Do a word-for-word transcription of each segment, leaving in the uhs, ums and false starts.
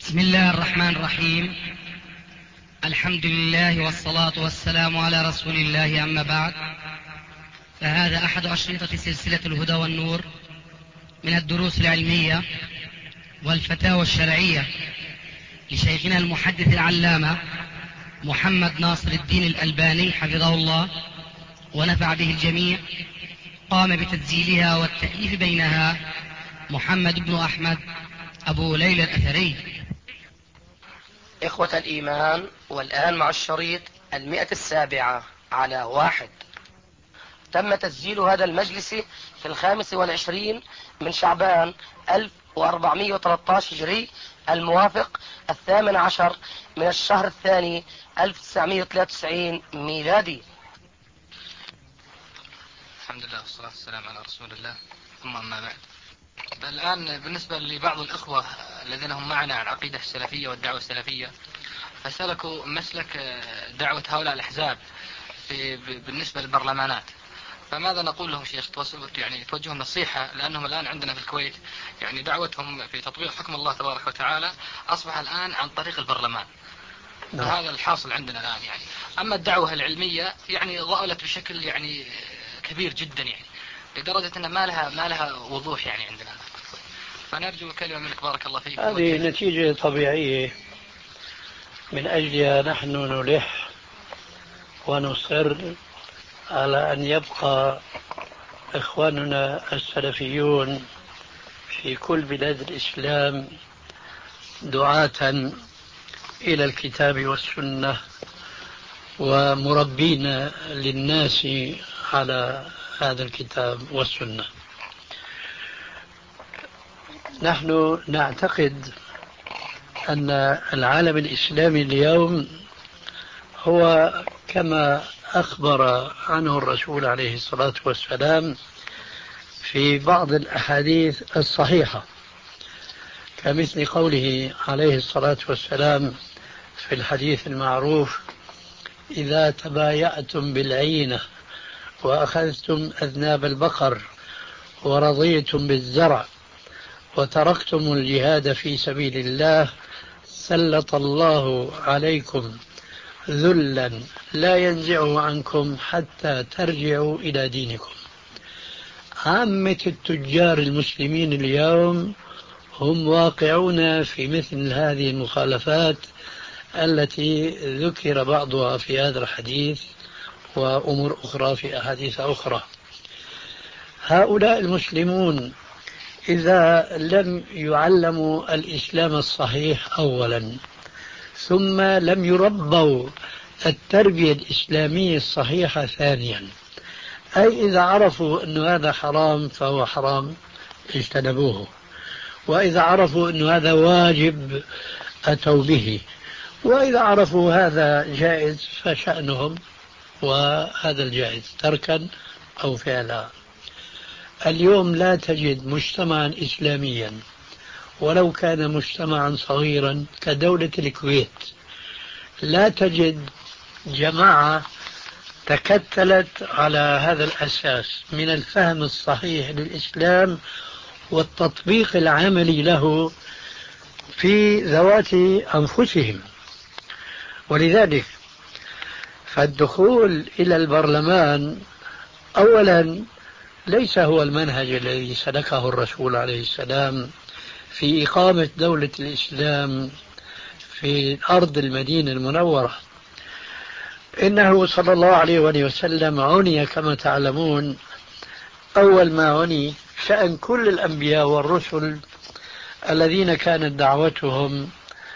بسم الله الرحمن الرحيم. الحمد لله والصلاة والسلام على رسول الله، أما بعد، فهذا أحد أشرطة سلسلة الهدى والنور من الدروس العلمية والفتاوى الشرعية لشيخنا المحدث العلامة محمد ناصر الدين الألباني حفظه الله ونفع به الجميع. قام بتسجيلها والتأليف بينها محمد بن أحمد أبو ليلى الأثري. إخوة الإيمان، والآن مع الشريط المئة السابعة على واحد. تم تسجيل هذا المجلس في الخامس والعشرين من شعبان ألف وأربعمائة وثلاثة عشر هجري، الموافق الثامن عشر من الشهر الثاني ألف وتسعمائة وثلاثة وتسعين ميلادي. الحمد لله والصلاة والسلام على رسول الله، ثم أما بعد. الآن بالنسبة لبعض الإخوة الذين هم معنا على العقيدة السلفية والدعوة السلفية، فسلكوا مسلك دعوة هؤلاء الأحزاب في بالنسبة للبرلمانات، فماذا نقول لهم شيخ؟ يعني توجههم نصيحة، لأنهم الآن عندنا في الكويت يعني دعوتهم في تطبيق حكم الله تبارك وتعالى أصبح الآن عن طريق البرلمان. فهذا الحاصل عندنا الآن. يعني أما الدعوة العلمية يعني ضألت بشكل يعني كبير جدا، يعني لدرجة أن ما لها ما لها وضوح يعني عندنا. فنرجو كلمة منك بارك الله فيك. هذه نتيجة طبيعية من أجلها نحن نلح ونصر على أن يبقى إخواننا السلفيون في كل بلاد الإسلام دعاة إلى الكتاب والسنة ومربين للناس على هذا الكتاب والسنة. نحن نعتقد أن العالم الإسلامي اليوم هو كما أخبر عنه الرسول عليه الصلاة والسلام في بعض الأحاديث الصحيحة، كمثل قوله عليه الصلاة والسلام في الحديث المعروف: إذا تبايعتم بالعينة وأخذتم أذناب البقر ورضيتم بالزرع وتركتم الجهاد في سبيل الله سلط الله عليكم ذلا لا ينزعه عنكم حتى ترجعوا إلى دينكم. عامة التجار المسلمين اليوم هم واقعون في مثل هذه المخالفات التي ذكر بعضها في هذا الحديث وأمور أخرى في أحاديث أخرى. هؤلاء المسلمون إذا لم يعلموا الإسلام الصحيح أولا، ثم لم يربوا التربية الإسلامية الصحيحة ثانيا، أي إذا عرفوا أن هذا حرام فهو حرام اجتنبوه، وإذا عرفوا أن هذا واجب أتوا به، وإذا عرفوا هذا جائز فشأنهم وهذا الجائز تركا أو فعلا. اليوم لا تجد مجتمعا إسلاميا ولو كان مجتمعا صغيرا كدولة الكويت، لا تجد جماعة تكتلت على هذا الأساس من الفهم الصحيح للإسلام والتطبيق العملي له في ذوات أنفسهم. ولذلك فالدخول إلى البرلمان أولا ليس هو المنهج الذي سلكه الرسول عليه السلام في إقامة دولة الإسلام في أرض المدينة المنورة. إنه صلى الله عليه وسلم عني كما تعلمون أول ما عني شأن كل الأنبياء والرسل الذين كانت دعوتهم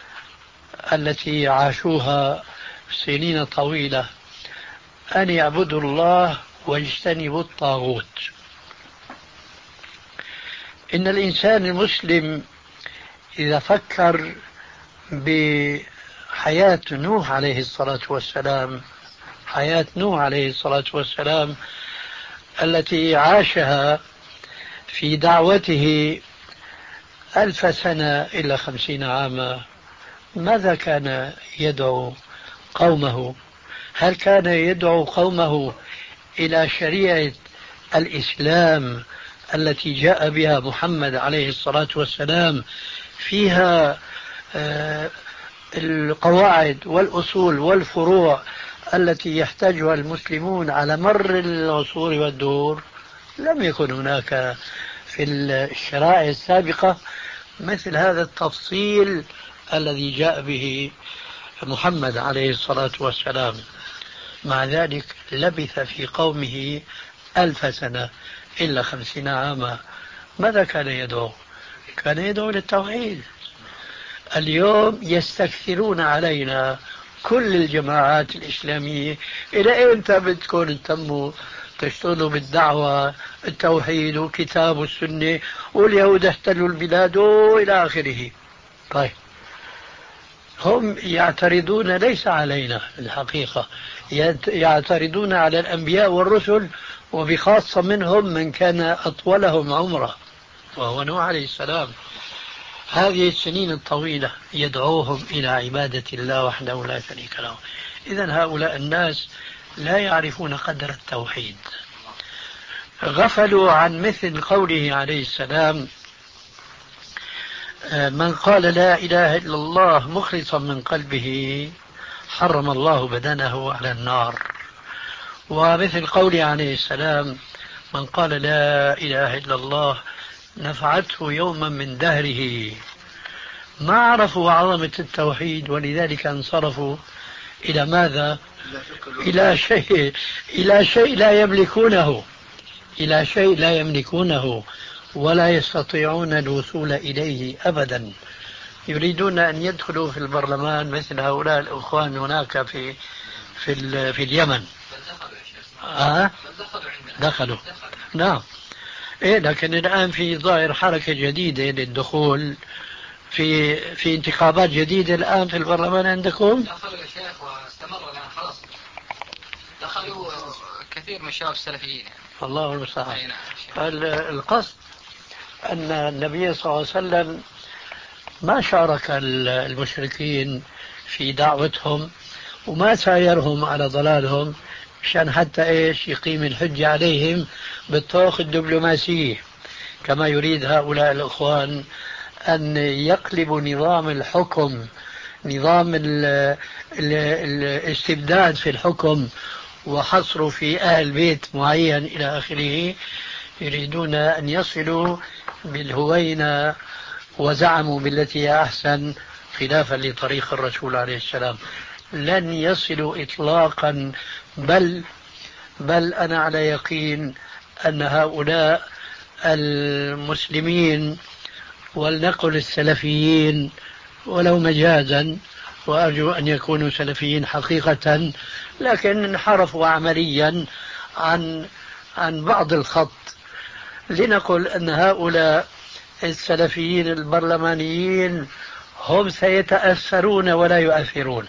التي عاشوها سنين طويلة أن يعبدوا الله واجتنبوا الطاغوت. إن الإنسان المسلم إذا فكر بحياة نوح عليه الصلاة والسلام، حياة نوح عليه الصلاة والسلام التي عاشها في دعوته ألف سنة إلى خمسين عاما، ماذا كان يدعو قومه؟ هل كان يدعو قومه إلى شريعة الإسلام التي جاء بها محمد عليه الصلاة والسلام فيها القواعد والأصول والفروع التي يحتاجها المسلمون على مر العصور والدور، لم يكن هناك في الشرائع السابقة مثل هذا التفصيل الذي جاء به محمد عليه الصلاة والسلام. مع ذلك لبث في قومه ألف سنة إلا خمسين عاما. ماذا كان يدعو؟ كان يدعو للتوحيد. اليوم يستكثرون علينا كل الجماعات الإسلامية، إلى إمتى بدكم تتموا تشتغلوا بالدعوة التوحيد وكتاب والسنة واليهود احتلوا البلاد وإلى آخره؟ طيب، هم يعترضون ليس علينا الحقيقة، يعترضون على الأنبياء والرسل، وبخاصة منهم من كان أطولهم عمره وهو نوح عليه السلام. هذه السنين الطويلة يدعوهم إلى عبادة الله وحده لا شريك له. إذن هؤلاء الناس لا يعرفون قدر التوحيد، غفلوا عن مثل قوله عليه السلام: من قال لا إله إلا الله مخلصا من قلبه حرم الله بدنه على النار. ومثل قوله عليه السلام: من قال لا إله إلا الله نفعته يوما من دهره. ما عرفوا عظمة التوحيد، ولذلك انصرفوا إلى ماذا؟ إلى شيء إلى شيء لا يملكونه إلى شيء لا يملكونه ولا يستطيعون الوصول إليه أبدا. يريدون أن يدخلوا في البرلمان مثل هؤلاء الأخوان هناك في في, في اليمن. آه؟ دخلوا نعم. إيه، لكن الآن في ظاهر حركة جديدة للدخول في في انتخابات جديدة الآن في البرلمان عندكم. دخلوا يا شيخ واستمر الآن خلاص. دخلوا كثير من الشباب السلفيين. الله المستعان. القصد أن النبي صلى الله عليه وسلم ما شارك المشركين في دعوتهم وما سايرهم على ضلالهم مشان حتى إيش يقيم الحجة عليهم بالطرق الدبلوماسية، كما يريد هؤلاء الأخوان أن يقلبوا نظام الحكم، نظام ال ال الاستبداد في الحكم وحصروا في أهل بيت معين إلى آخره. يريدون أن يصلوا بالهوينة وزعموا بالتي هي أحسن خلافا لطريق الرسول عليه السلام. لن يصلوا إطلاقا، بل بل أنا على يقين أن هؤلاء المسلمين ولنقل السلفيين ولو مجازا، وأرجو أن يكونوا سلفيين حقيقة، لكن انحرفوا عمليا عن عن بعض الخط. لنقل أن هؤلاء السلفيين البرلمانيين هم سيتأثرون ولا يؤثرون،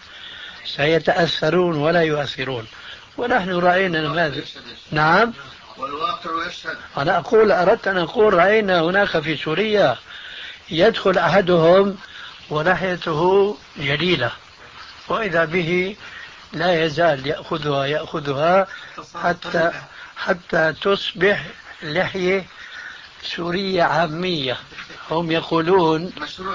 سيتأثرون ولا يؤثرون، ونحن رأينا نماذج. نعم، والواقع يشهد. أنا أقول أردت أن أقول رأينا هناك في سوريا يدخل أحدهم وناحيته جليلة، وإذا به لا يزال يأخذها يأخذها حتى حتى تصبح لحية سورية عامية. هم يقولون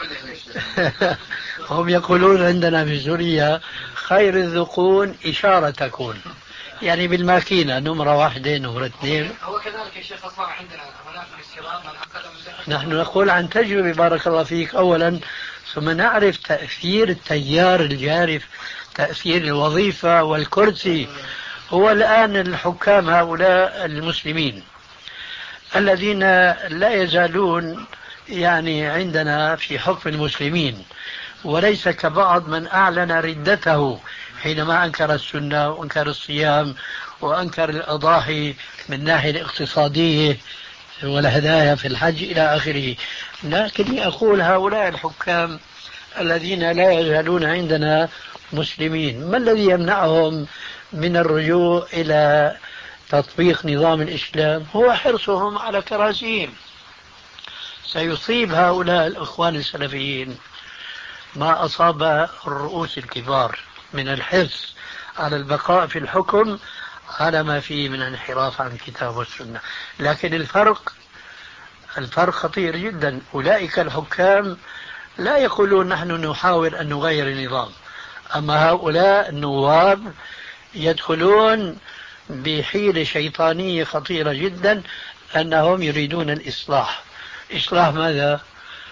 هم يقولون عندنا في سوريا خير الذقون إشارة تكون، يعني بالماكينة نمرة واحدة نمرة اثنين. هو كذلك يا شيخ أصبح عندنا هناك في الشباب من أقل. نحن نقول عن تجربة بارك الله فيك أولا، ثم نعرف تأثير التيار الجارف، تأثير الوظيفة والكرسي. هو الآن الحكام هؤلاء المسلمين الذين لا يزالون يعني عندنا في حكم المسلمين، وليس كبعض من أعلن ردته حينما أنكر السنة وأنكر الصيام وأنكر الأضاحي من الناحية الاقتصادية والهدايا في الحج إلى آخره. لكني أقول هؤلاء الحكام الذين لا يزالون عندنا مسلمين، ما الذي يمنعهم من الرجوع إلى تطبيق نظام الإسلام؟ هو حرصهم على كراسيهم. سيصيب هؤلاء الإخوان السلفيين ما أصاب الرؤوس الكبار من الحرص على البقاء في الحكم على ما فيه من انحراف عن الكتاب والسنة. لكن الفرق الفرق خطير جدا. أولئك الحكام لا يقولون نحن نحاول أن نغير النظام. أما هؤلاء النواب يدخلون بحيلة شيطانية خطيرة جدا، أنهم يريدون الإصلاح. إصلاح ماذا؟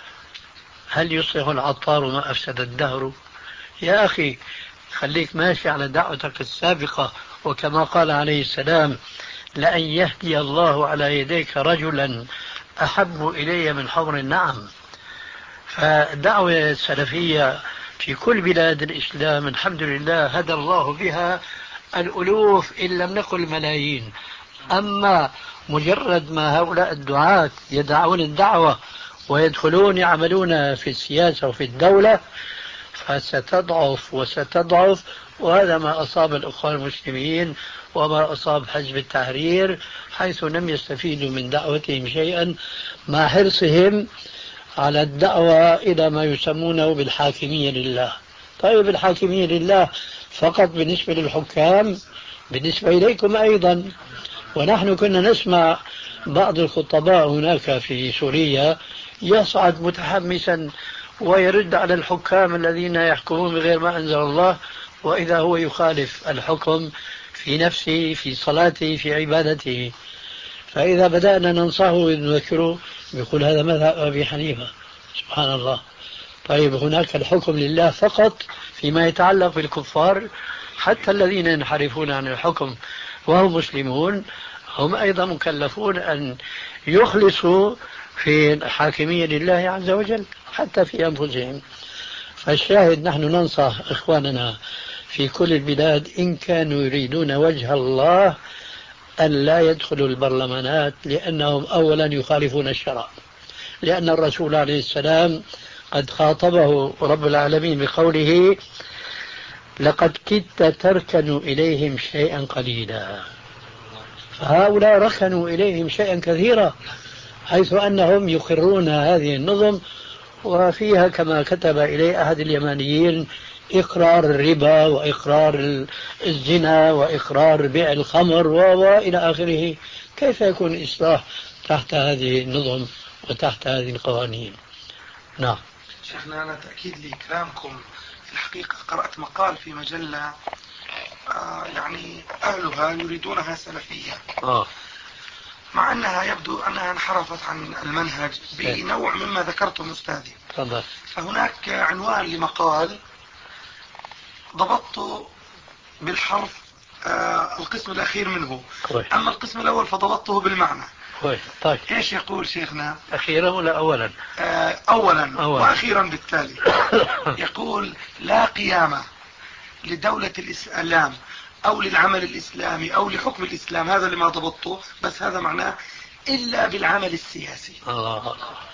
هل يصلح العطار ما أفسد الدهر؟ يا أخي خليك ماشي على دعوتك السابقة، وكما قال عليه السلام: لأن يهدي الله على يديك رجلا أحب إلي من حمر النعم. فالدعوة السلفية في كل بلاد الإسلام الحمد لله هدى الله بها الألوف إن لم نقل ملايين. أما مجرد ما هؤلاء الدعاة يدعون الدعوة ويدخلون يعملون في السياسة وفي الدولة فستضعف وستضعف، وهذا ما أصاب الأخوان المسلمين وما أصاب حزب التحرير، حيث لم يستفيدوا من دعوتهم شيئا مع حرصهم على الدعوة إلى ما يسمونه بالحاكمية لله. طيب الحاكمية لله فقط بالنسبة للحكام؟ بالنسبة إليكم أيضا. ونحن كنا نسمع بعض الخطباء هناك في سوريا يصعد متحمسا ويرد على الحكام الذين يحكمون بغير ما أنزل الله، وإذا هو يخالف الحكم في نفسه، في صلاته، في عبادته. فإذا بدأنا ننصحه ونذكره يقول هذا مذهب أبي حنيفة. سبحان الله. طيب هناك الحكم لله فقط فيما يتعلق بالكفار، حتى الذين ينحرفون عن الحكم وهم مسلمون هم أيضا مكلفون أن يخلصوا في الحاكمية لله عز وجل حتى في أنفسهم. فالشاهد نحن ننصح إخواننا في كل البلاد إن كانوا يريدون وجه الله أن لا يدخلوا البرلمانات، لأنهم أولا يخالفون الشرع، لأن الرسول عليه السلام قد خاطبه رب العالمين بقوله: لقد كدت تركن إليهم شيئا قليلا. فهؤلاء ركنوا إليهم شيئا كثيرا، حيث أنهم يقرون هذه النظم، وفيها كما كتب إليه أحد اليمانيين إقرار الربا وإقرار الزنا وإقرار بيع الخمر وإلى آخره. كيف يكون الإصلاح تحت هذه النظم وتحت هذه القوانين؟ نعم. شيخنا أنا تأكيد لكلامكم، في الحقيقة قرأت مقال في مجلة آه يعني أهلها يريدونها سلفية، آه. مع أنها يبدو أنها انحرفت عن المنهج بنوع مما ذكرتم أستاذي. تفضل. فهناك عنوان لمقال ضبطت بالحرف آه القسم الأخير منه، كوي. أما القسم الأول فضبطته بالمعنى. كوي. طيب. إيش يقول شيخنا؟ أخيرا ولا أولا؟ آه أولا, أولا وأخيرا بالتالي. يقول: لا قيامة لدولة الإسلام أو للعمل الإسلامي أو لحكم الإسلام، هذا لما ضبطته، بس هذا معناه إلا بالعمل السياسي. الله.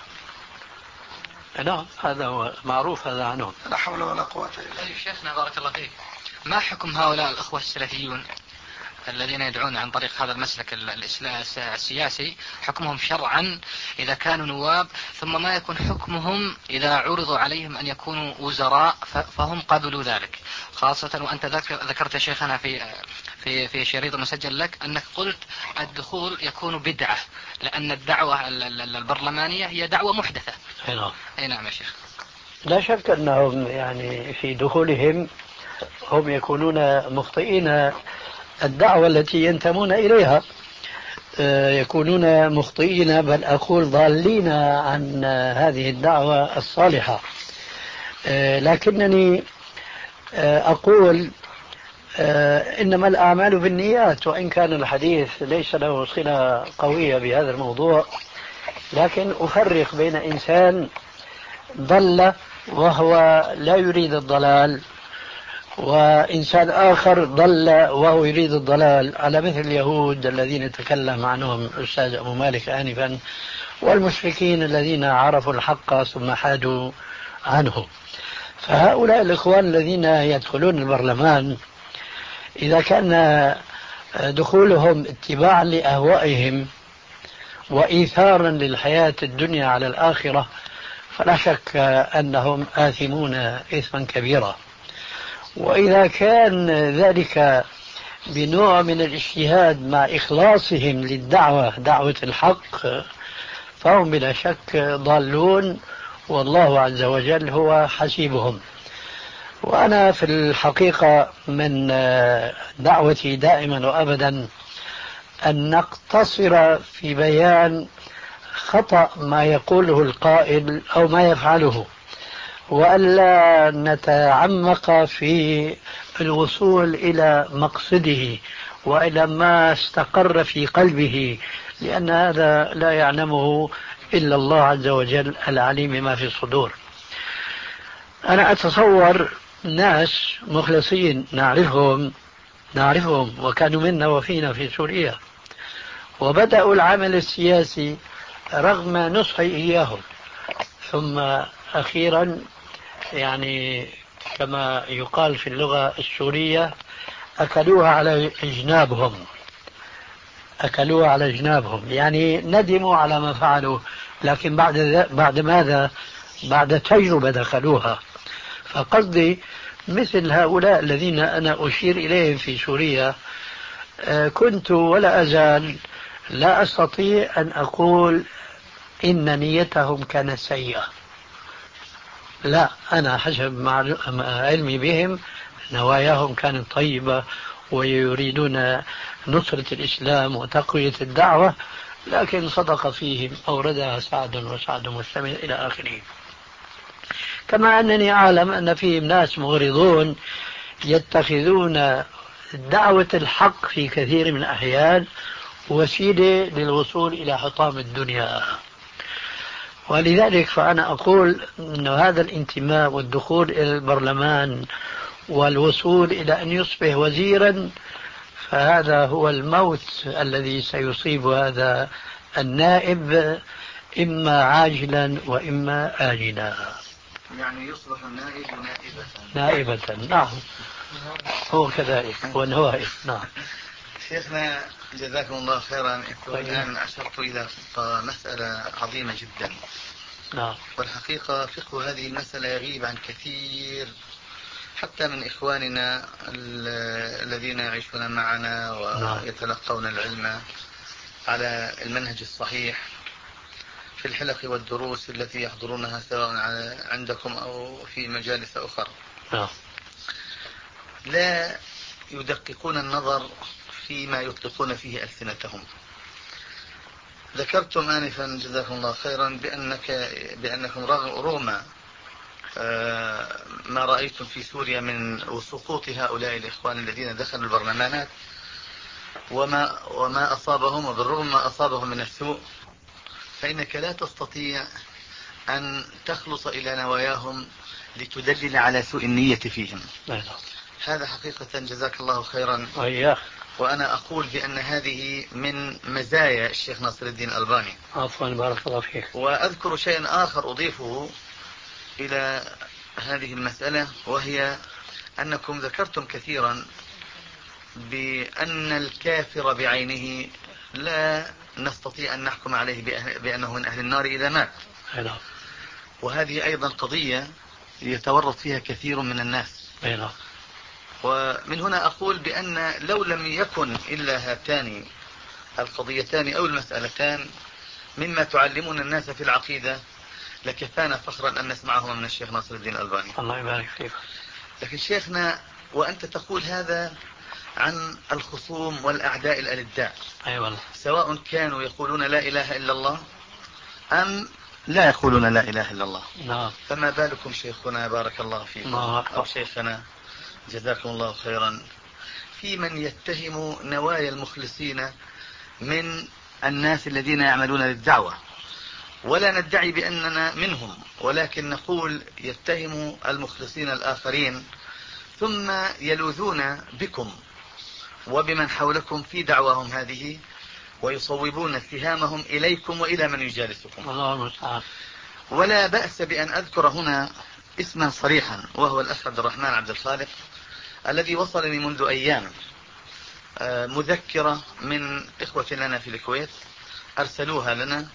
نعم هذا هو معروف هذا عنهم. لا حول ولا قوة إلا بالله. طيب شيخنا بارك الله فيك، ما حكم هؤلاء الأخوة السلفيون الذين يدعون عن طريق هذا المسلك السياسي؟ حكمهم شرعا إذا كانوا نواب، ثم ما يكون حكمهم إذا عرضوا عليهم أن يكونوا وزراء فهم قبلوا ذلك، خاصة وأنت ذكرت شيخنا في في في شريط مسجل لك أنك قلت الدخول يكون بدعة لأن الدعوة البرلمانية هي دعوة محدثة. نعم. أي نعم يا شيخ. لا شك أنهم يعني في دخولهم هم يكونون مخطئين الدعوة التي ينتمون إليها، يكونون مخطئين بل أقول ضالين عن هذه الدعوة الصالحة. لكنني أقول إنما الأعمال بالنيات، وإن كان الحديث ليس له صلة قوية بهذا الموضوع، لكن أفرق بين إنسان ضل وهو لا يريد الضلال وإنسان آخر ضل وهو يريد الضلال، على مثل اليهود الذين تكلم عنهم الأستاذ أبو مالك آنفا، والمشركين الذين عرفوا الحق ثم حادوا عنه. فهؤلاء الإخوان الذين يدخلون البرلمان إذا كان دخولهم اتباعا لأهوائهم وإيثارا للحياة الدنيا على الآخرة فلا شك أنهم آثمون إثما كبيرا. وإذا كان ذلك بنوع من الاجتهاد مع إخلاصهم للدعوة، دعوة الحق، فهم بلا شك ضالون والله عز وجل هو حسيبهم. وأنا في الحقيقة من دعوتي دائما وأبدا أن نقتصر في بيان خطأ ما يقوله القائل أو ما يفعله، وألا نتعمق في الوصول إلى مقصده وإلى ما استقر في قلبه، لأن هذا لا يعلمه إلا الله عز وجل العليم بما في الصدور. أنا أتصور ناس مخلصين نعرفهم نعرفهم وكانوا منا وفينا في سوريا، وبدأوا العمل السياسي رغم نصحي إياهم، ثم أخيرا يعني كما يقال في اللغة السورية أكلوها على جنابهم أكلوها على جنابهم يعني ندموا على ما فعلوا، لكن بعد بعد ماذا؟ بعد تجربة دخلوها. فقصدي مثل هؤلاء الذين أنا أشير إليهم في سوريا، كنت ولا أزال لا أستطيع أن أقول إن نيتهم كانت سيئة، لا، أنا حسب علمي بهم نواياهم كانت طيبة ويريدون نصرة الإسلام وتقوية الدعوة، لكن صدق فيهم أوردها سعد وسعد مستمر إلى آخره. كما أنني أعلم أن فيهم ناس مغرضون يتخذون دعوة الحق في كثير من الأحيان وسيلة للوصول إلى حطام الدنيا. ولذلك فأنا أقول أن هذا الانتماء والدخول إلى البرلمان والوصول إلى أن يصبح وزيرا، فهذا هو الموت الذي سيصيب هذا النائب إما عاجلا وإما آجلا. يعني يصبح النائب نائبة نائبة، نعم، هو كذلك هو النوائب. نعم شيخنا جزاكم الله خيرا. الآن أشرت إلى مسألة عظيمة جدا. نعم. والحقيقة فقه هذه المسألة يغيب عن كثير حتى من إخواننا الذين يعيشون معنا ويتلقون العلم على المنهج الصحيح في الحلق والدروس التي يحضرونها سواء عندكم أو في مجالس أخرى. نعم. لا يدققون النظر فيما يطلقون فيه ألسنتهم. ذكرتم آنفا جزاكم الله خيرا بأنك بأنكم رغم ما رأيتم في سوريا من سقوط هؤلاء الإخوان الذين دخلوا البرلمانات وما وما أصابهم، وبالرغم ما أصابهم من السوء، فإنك لا تستطيع أن تخلص إلى نواياهم لتدلل على سوء النية فيهم. هذا حقيقة جزاك الله خيرا. وأنا أقول بأن هذه من مزايا الشيخ ناصر الدين الألباني. عفوا بارك الله فيك. وأذكر شيئا آخر أضيفه إلى هذه المسألة، وهي أنكم ذكرتم كثيرا بأن الكافر بعينه لا نستطيع أن نحكم عليه بأنه من أهل النار إذا مات. وهذه أيضا قضية يتورط فيها كثير من الناس. ومن هنا أقول بأن لو لم يكن إلا هاتان القضيتان أو المسألتان مما تعلمون الناس في العقيدة لكفانا فخرا أن نسمعهما من الشيخ ناصر الدين الألباني. الله يبارك فيك. لكن شيخنا وأنت تقول هذا عن الخصوم والأعداء الألداء. أي والله. سواء كانوا يقولون لا إله إلا الله أم لا يقولون لا إله إلا الله. نعم. فما بالكم شيخنا بارك الله فيكم أو شيخنا جزاكم الله خيرا في من يتهم نوايا المخلصين من الناس الذين يعملون للدعوة، ولا ندعي بأننا منهم، ولكن نقول يتهم المخلصين الآخرين ثم يلوذون بكم وبمن حولكم في دعواهم هذه ويصوبون اتهامهم إليكم وإلى من يجالسكم. الله المستعان. ولا بأس بأن أذكر هنا اسما صريحا، وهو الأخ عبد الرحمن عبد الخالق الذي وصلني منذ أيام مذكرة من إخوة لنا في الكويت أرسلوها لنا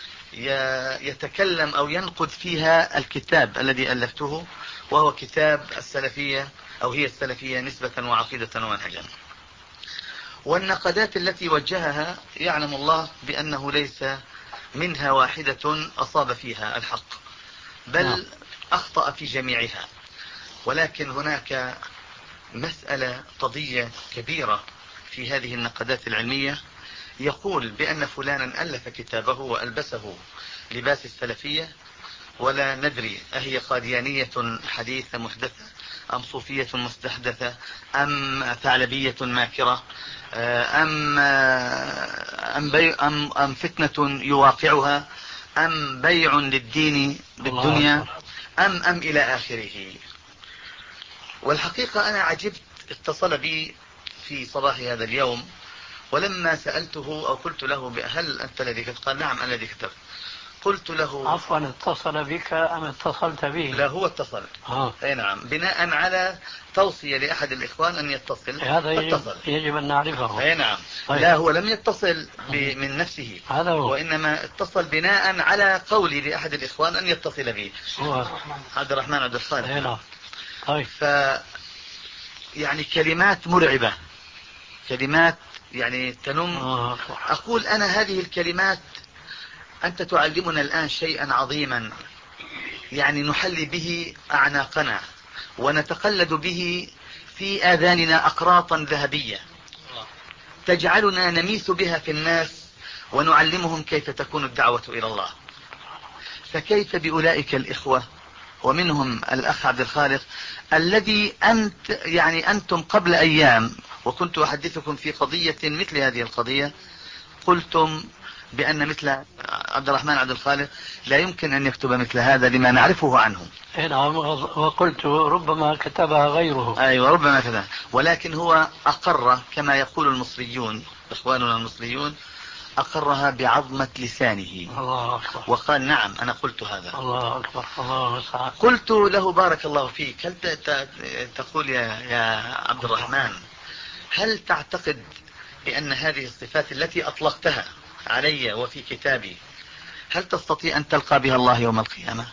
يتكلم أو ينقد فيها الكتاب الذي ألفته، وهو كتاب السلفية أو هي السلفية نسبة وعقيدة ومنهجا. والنقدات التي وجهها يعلم الله بأنه ليس منها واحدة أصاب فيها الحق، بل أخطأ في جميعها. ولكن هناك مسألة قضية كبيرة في هذه النقدات العلمية، يقول بأن فلانا ألف كتابه وألبسه لباس السلفية، ولا ندري أهي قاديانية حديثة محدثة أم صوفية مستحدثة أم ثعلبية ماكرة أم, أم, بي أم, أم فتنة يواقعها أم بيع للدين بالدنيا أم أم إلى آخره. والحقيقة أنا عجبت، اتصل بي في صباح هذا اليوم، ولما سألته أو قلت له هل أنت الذي كتبت؟ قال نعم أنا الذي كتبت. قلت له عفوا، اتصل بك أم اتصلت به؟ لا، هو اتصل. آه. اي نعم، بناء على توصية لأحد الإخوان أن يتصل. هذا يجب, اتصل. يجب أن نعرفه. اي نعم. طيب. لا، هو لم يتصل من نفسه، هذا هو. وإنما اتصل بناء على قولي لأحد الإخوان أن يتصل به. هو عبد الرحمن عبد الخالق. اي نعم. طيب. ف يعني كلمات مرعبة، كلمات يعني تنم. آه. أقول أنا هذه الكلمات أنت تعلمنا الآن شيئا عظيما، يعني نحلي به أعناقنا ونتقلد به في آذاننا أقراطا ذهبية تجعلنا نميث بها في الناس ونعلمهم كيف تكون الدعوة إلى الله. فكيف بأولئك الإخوة، ومنهم الأخ عبد الخالق الذي أنت يعني أنتم قبل أيام وكنت أحدثكم في قضية مثل هذه القضية قلتم بأن مثل عبد الرحمن عبد الخالق لا يمكن أن يكتب مثل هذا لما نعرفه عنه. نعم، وقلت ربما كتبها غيره. أيوة، ربما كذا، ولكن هو أقر كما يقول المصريون، إخواننا المصريون، أقرها بعظمة لسانه. الله أكبر. وقال نعم أنا قلت هذا. الله أكبر. الله أكبر. قلت له بارك الله فيك، هل تقول يا, يا عبد الرحمن، هل تعتقد بأن هذه الصفات التي أطلقتها علي وفي كتابي هل تستطيع أن تلقى بها الله يوم القيامة؟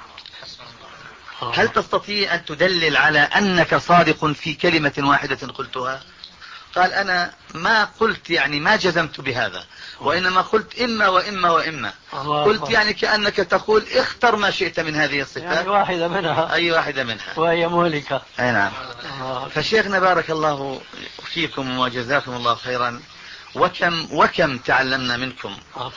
هل تستطيع أن تدلل على أنك صادق في كلمة واحدة قلتها؟ قال أنا ما قلت يعني ما جزمت بهذا، وإنما قلت إما وإما وإما. قلت يعني كأنك تقول اختر ما شئت من هذه الصفات، يعني واحدة منها، أي واحدة منها وهي مهلكة. أي نعم. فشيخنا بارك الله فيكم وجزاكم الله خيرا، وكم وكم تعلمنا منكم،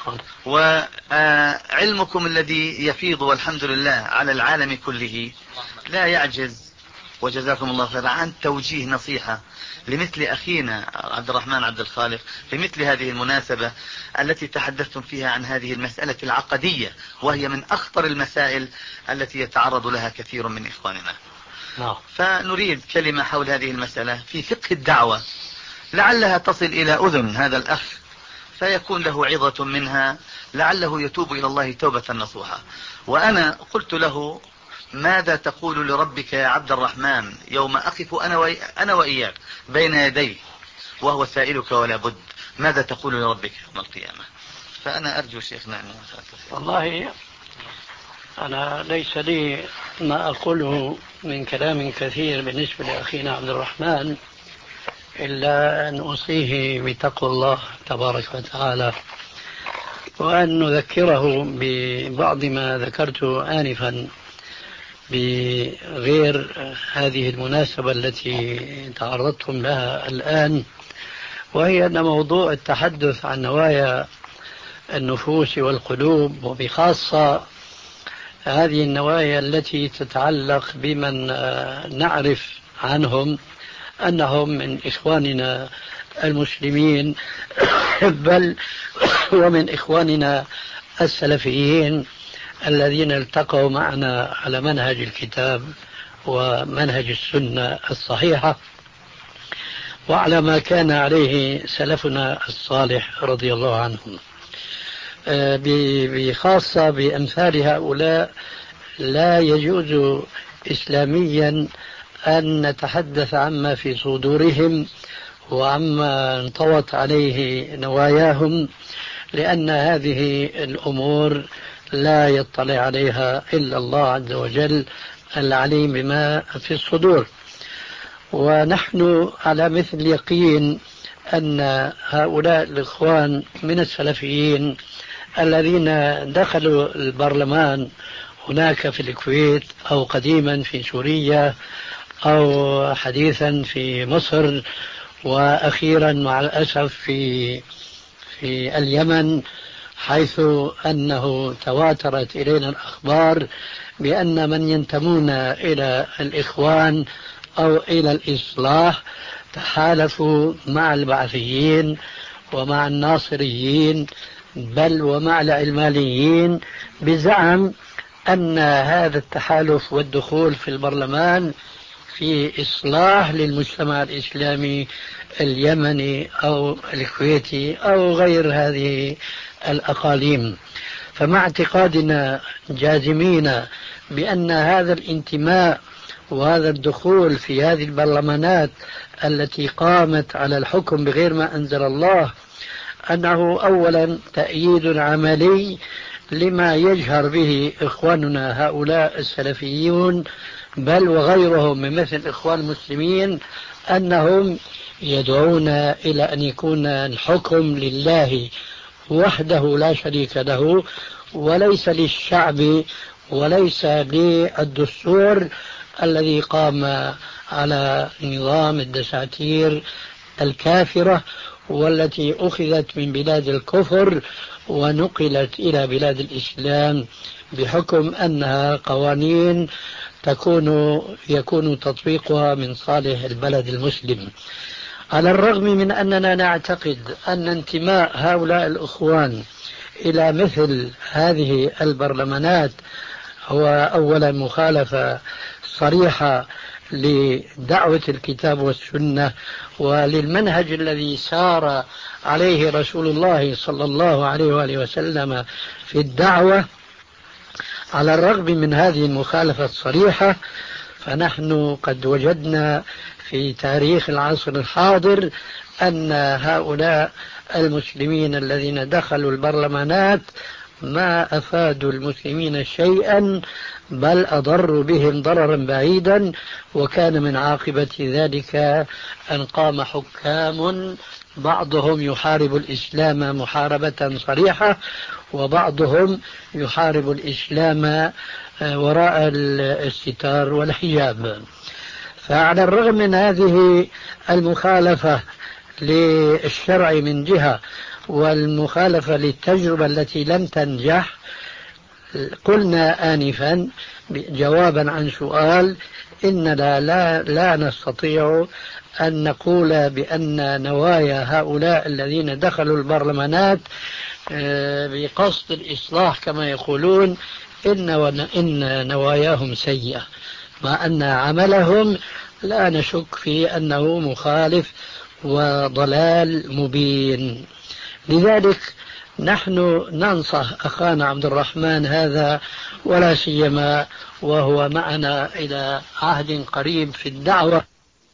وعلمكم الذي يفيض والحمد لله على العالم كله لا يعجز، وجزاكم الله خيرا، عن توجيه نصيحة لمثل أخينا عبد الرحمن عبد الخالق في مثل هذه المناسبة التي تحدثتم فيها عن هذه المسألة العقدية، وهي من أخطر المسائل التي يتعرض لها كثير من إخواننا. فنريد كلمة حول هذه المسألة في فقه الدعوة، لعلها تصل إلى أذن هذا الأخ فيكون له عظة منها، لعله يتوب إلى الله توبة نصوحة. وأنا قلت له ماذا تقول لربك يا عبد الرحمن يوم أقف أنا, وإي... أنا وإياك بين يديه وهو سائلك ولا بد، ماذا تقول لربك يوم القيامة؟ فأنا أرجو شيخنا أن والله أنا ليس لي ما أقوله من كلام كثير بالنسبة لأخينا عبد الرحمن، إلا أن أوصيه بتقوى الله تبارك وتعالى، وأن نذكره ببعض ما ذكرته آنفا بغير هذه المناسبة التي تعرضتم لها الآن، وهي أن موضوع التحدث عن نوايا النفوس والقلوب، وبخاصة هذه النوايا التي تتعلق بمن نعرف عنهم أنهم من إخواننا المسلمين بل ومن إخواننا السلفيين الذين التقوا معنا على منهج الكتاب ومنهج السنة الصحيحة، وعلى ما كان عليه سلفنا الصالح رضي الله عنهم. بخاصة بأمثال هؤلاء لا يجوز إسلاميا أن نتحدث عما في صدورهم وعما انطوت عليه نواياهم، لأن هذه الأمور لا يطلع عليها إلا الله عز وجل العليم بما في الصدور. ونحن على مثل يقين أن هؤلاء الإخوان من السلفيين الذين دخلوا البرلمان هناك في الكويت أو قديما في سوريا أو حديثا في مصر وأخيرا مع الأسف في في اليمن، حيث أنه تواترت إلينا الأخبار بأن من ينتمون إلى الإخوان أو إلى الإصلاح تحالفوا مع البعثيين ومع الناصريين بل ومع العلمانيين بزعم أن هذا التحالف والدخول في البرلمان في إصلاح للمجتمع الإسلامي اليمني أو الكويتي أو غير هذه الأقاليم. فمع اعتقادنا جازمين بأن هذا الانتماء وهذا الدخول في هذه البرلمانات التي قامت على الحكم بغير ما أنزل الله أنه أولا تأييد عملي لما يجهر به إخواننا هؤلاء السلفيون بل وغيرهم من مثل الإخوان المسلمين، أنهم يدعون إلى أن يكون الحكم لله وحده لا شريك له وليس للشعب وليس للدستور الذي قام على نظام الدساتير الكافرة والتي أخذت من بلاد الكفر ونقلت إلى بلاد الإسلام بحكم أنها قوانين تكون يكون تطبيقها من صالح البلد المسلم. على الرغم من أننا نعتقد أن انتماء هؤلاء الأخوان إلى مثل هذه البرلمانات هو أولا مخالفة صريحة لدعوة الكتاب والسنة وللمنهج الذي سار عليه رسول الله صلى الله عليه وآله وسلم في الدعوة. على الرغم من هذه المخالفة الصريحة فنحن قد وجدنا في تاريخ العصر الحاضر أن هؤلاء المسلمين الذين دخلوا البرلمانات ما أفادوا المسلمين شيئا بل أضروا بهم ضررا بعيدا، وكان من عاقبة ذلك أن قام حكام بعضهم يحارب الإسلام محاربة صريحة وبعضهم يحارب الإسلام وراء الستار والحجاب. فعلى الرغم من هذه المخالفة للشرع من جهة والمخالفة للتجربة التي لم تنجح، قلنا آنفا جوابا عن سؤال إننا لا, لا نستطيع أن نقول بأن نوايا هؤلاء الذين دخلوا البرلمانات بقصد الإصلاح كما يقولون إن, إن نواياهم سيئة، مع أن عملهم لا نشك في أنه مخالف وضلال مبين. لذلك نحن ننصح أخانا عبد الرحمن هذا ولا سيما وهو معنا إلى عهد قريب في الدعوة.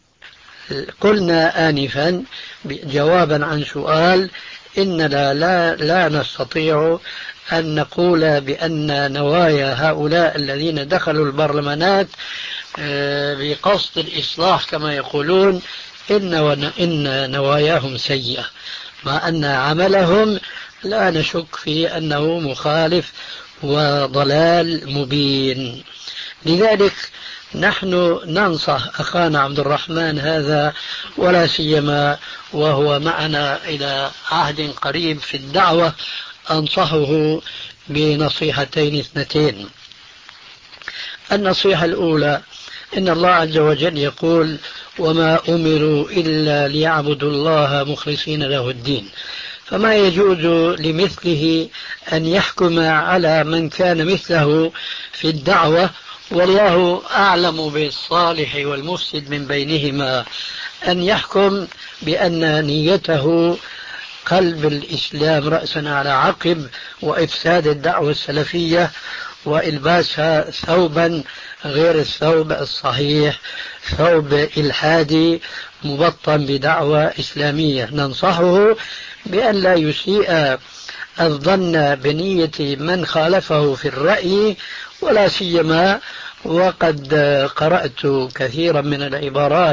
قلنا آنفا جوابا عن سؤال إننا لا, لا نستطيع أن نقول بأن نوايا هؤلاء الذين دخلوا البرلمانات بقصد الإصلاح كما يقولون إن, إن نواياهم سيئة، مع أن عملهم لا نشك في أنه مخالف وضلال مبين. لذلك نحن ننصح أخانا عبد الرحمن هذا ولا سيما وهو معنا إلى عهد قريب في الدعوة أنصحه بنصيحتين اثنتين. النصيحة الأولى إن الله عز وجل يقول وما أمروا إلا ليعبدوا الله مخلصين له الدين، فما يجوز لمثله أن يحكم على من كان مثله في الدعوة والله أعلم بالصالح والمفسد من بينهما، أن يحكم بأن نيته قلب الإسلام رأسا على عقب وإفساد الدعوة السلفية وإلباسها ثوبا غير الثوب الصحيح، ثوب إلحادي مبطن بدعوة إسلامية. ننصحه بأن لا يسيء الظن بنية من خالفه في الرأي ولا سيما وقد قرأت كثيرا من العبارات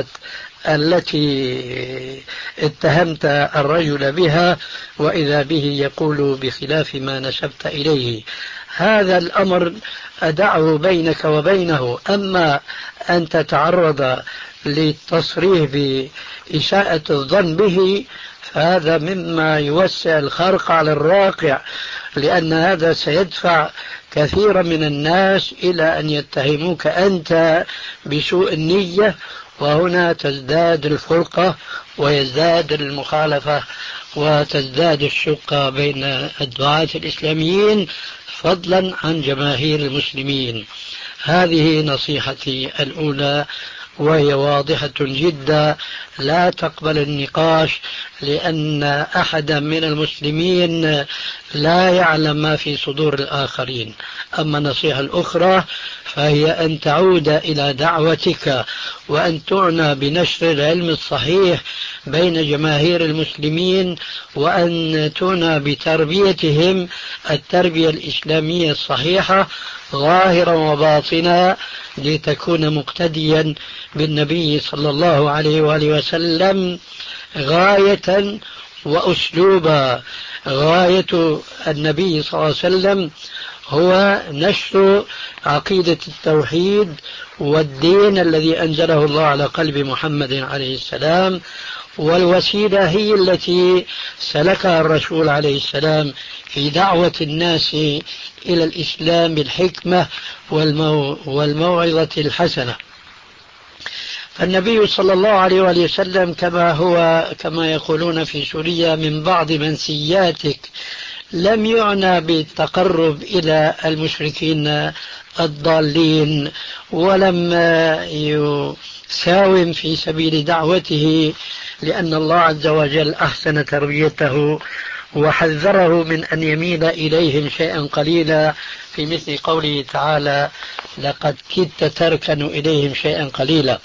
التي اتهمت الرجل بها، وإذا به يقول بخلاف ما نسبت إليه. هذا الأمر أدعه بينك وبينه، أما أن تتعرض للتصريح بإساءة الظن به فهذا مما يوسع الخرق على الراقع، لأن هذا سيدفع كثيرا من الناس إلى أن يتهموك أنت بسوء النية، وهنا تزداد الفرقة ويزداد المخالفة وتزداد الشقة بين الدعاة الإسلاميين فضلا عن جماهير المسلمين. هذه نصيحتي الأولى، وهي واضحة جدا لا تقبل النقاش، لأن أحدا من المسلمين لا يعلم ما في صدور الآخرين. أما النصيحة الأخرى فهي أن تعود إلى دعوتك وأن تعنى بنشر العلم الصحيح بين جماهير المسلمين، وأن تعنى بتربيتهم التربية الإسلامية الصحيحة ظاهرا وباطنا، لتكون مقتديا بالنبي صلى الله عليه وآله وسلم غاية وأسلوبا. غاية النبي صلى الله عليه وسلم هو نشر عقيدة التوحيد والدين الذي أنزله الله على قلب محمد عليه السلام، والوسيلة هي التي سلكها الرسول عليه السلام في دعوة الناس إلى الإسلام بالحكمة والمو والموعظة الحسنة. فالنبي صلى الله عليه وآله وسلم كما هو كما يقولون في سوريا من بعض منسياتك لم يعنى بالتقرب إلى المشركين الضالين، ولم يساوم في سبيل دعوته، لأن الله عز وجل أحسن تربيته وحذره من أن يميل إليهم شيئا قليلا، في مثل قوله تعالى لقد كدت تركن إليهم شيئا قليلا.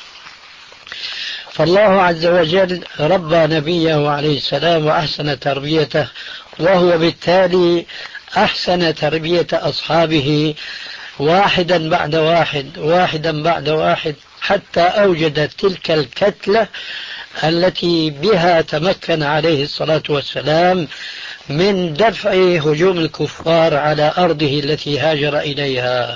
فالله عز وجل ربى نبيه عليه السلام وأحسن تربيته، وهو بالتالي أحسن تربية أصحابه واحدا بعد واحد واحدا بعد واحد، حتى أوجد تلك الكتلة التي بها تمكن عليه الصلاة والسلام من دفع هجوم الكفار على أرضه التي هاجر إليها.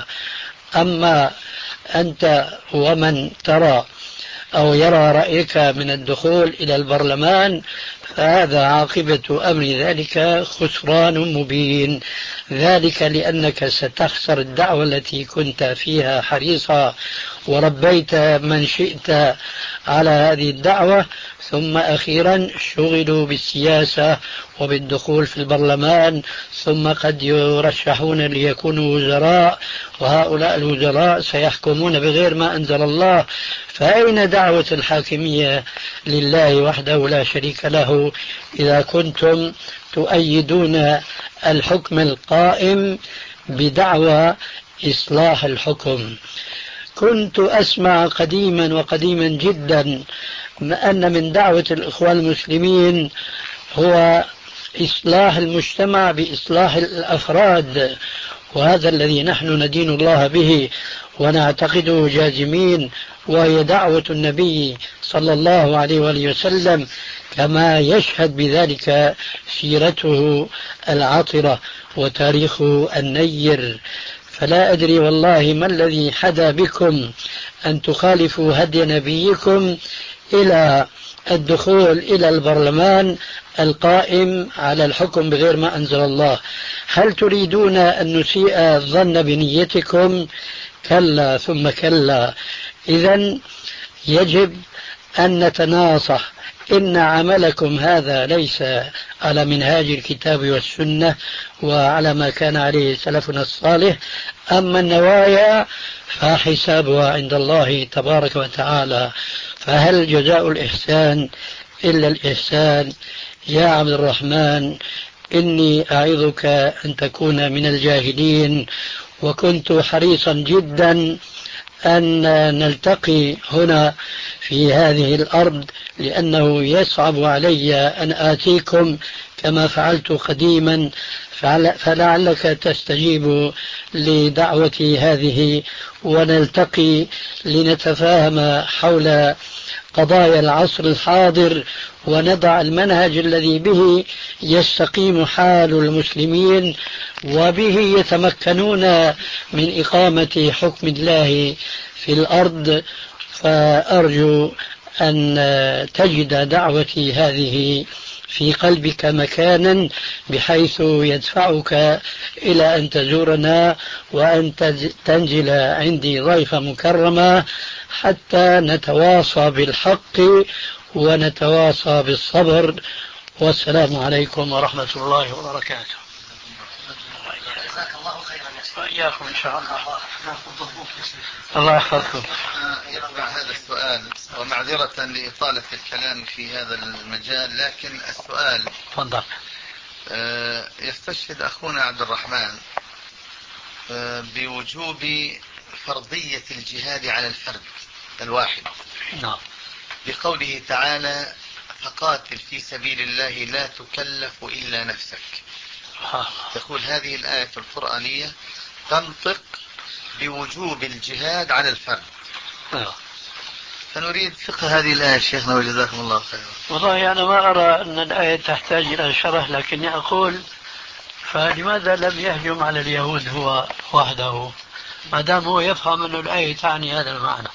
أما أنت ومن ترى أو يرى رأيك من الدخول إلى البرلمان فهذا عاقبة أمر ذلك خسران مبين، ذلك لأنك ستخسر الدعوة التي كنت فيها حريصا وربيت من شئت على هذه الدعوة، ثم أخيرا شغلوا بالسياسة وبالدخول في البرلمان، ثم قد يرشحون ليكونوا وزراء، وهؤلاء الوزراء سيحكمون بغير ما أنزل الله. فأين دعوة الحاكمية لله وحده لا شريك له إذا كنتم تؤيدون الحكم القائم بدعوى إصلاح الحكم؟ كنت أسمع قديما وقديما جدا أن من دعوة الإخوان المسلمين هو إصلاح المجتمع بإصلاح الأفراد، وهذا الذي نحن ندين الله به ونعتقده جازمين، وهي دعوة النبي صلى الله عليه وآله وسلم كما يشهد بذلك سيرته العطرة وتاريخه النير. فلا أدري والله ما الذي حدا بكم أن تخالفوا هدي نبيكم إلى الدخول إلى البرلمان القائم على الحكم بغير ما أنزل الله. هل تريدون أن نسيء الظن بنيتكم؟ كلا ثم كلا. إذن يجب أن نتناصح، إن عملكم هذا ليس على منهاج الكتاب والسنة وعلى ما كان عليه سلفنا الصالح، أما النوايا فحسابها عند الله تبارك وتعالى. فهل جزاء الإحسان إلا الإحسان؟ يا عبد الرحمن إني أعظك أن تكون من الجاهلين، وكنت حريصا جدا أن نلتقي هنا في هذه الأرض، لأنه يصعب علي أن آتيكم كما فعلت قديما، فلعلك تستجيب لدعوتي هذه ونلتقي لنتفاهم حول قضايا العصر الحاضر ونضع المنهج الذي به يستقيم حال المسلمين وبه يتمكنون من إقامة حكم الله في الأرض. فأرجو أن تجد دعوتي هذه في قلبك مكانا بحيث يدفعك إلى أن تزورنا وأن تنزل عندي ضيفة مكرمة حتى نتواصى بالحق ونتواصى بالصبر. والسلام عليكم ورحمة الله وبركاته. جزاك الله خيرا. وإياكم إن شاء الله. الله يحفظكم. يتبع هذا السؤال ومعذرة لإطالة الكلام في هذا المجال، لكن السؤال تفضل. يستشهد أخونا عبد الرحمن بوجوب فرضية الجهاد على الفرد الواحد. نعم. بقوله تعالى: فقاتل في سبيل الله لا تكلف إلا نفسك. تقول هذه الآية القرآنية تنطق بوجوب الجهاد على الفرد. نعم. فنريد فقه هذه الآية شيخنا وجزاكم الله خيرا. والله أنا ما أرى أن الآية تحتاج إلى شرح، لكني أقول فلماذا لم يهجم على اليهود هو وحده ما دام هو يفهم أن الآية تعني هذا المعنى؟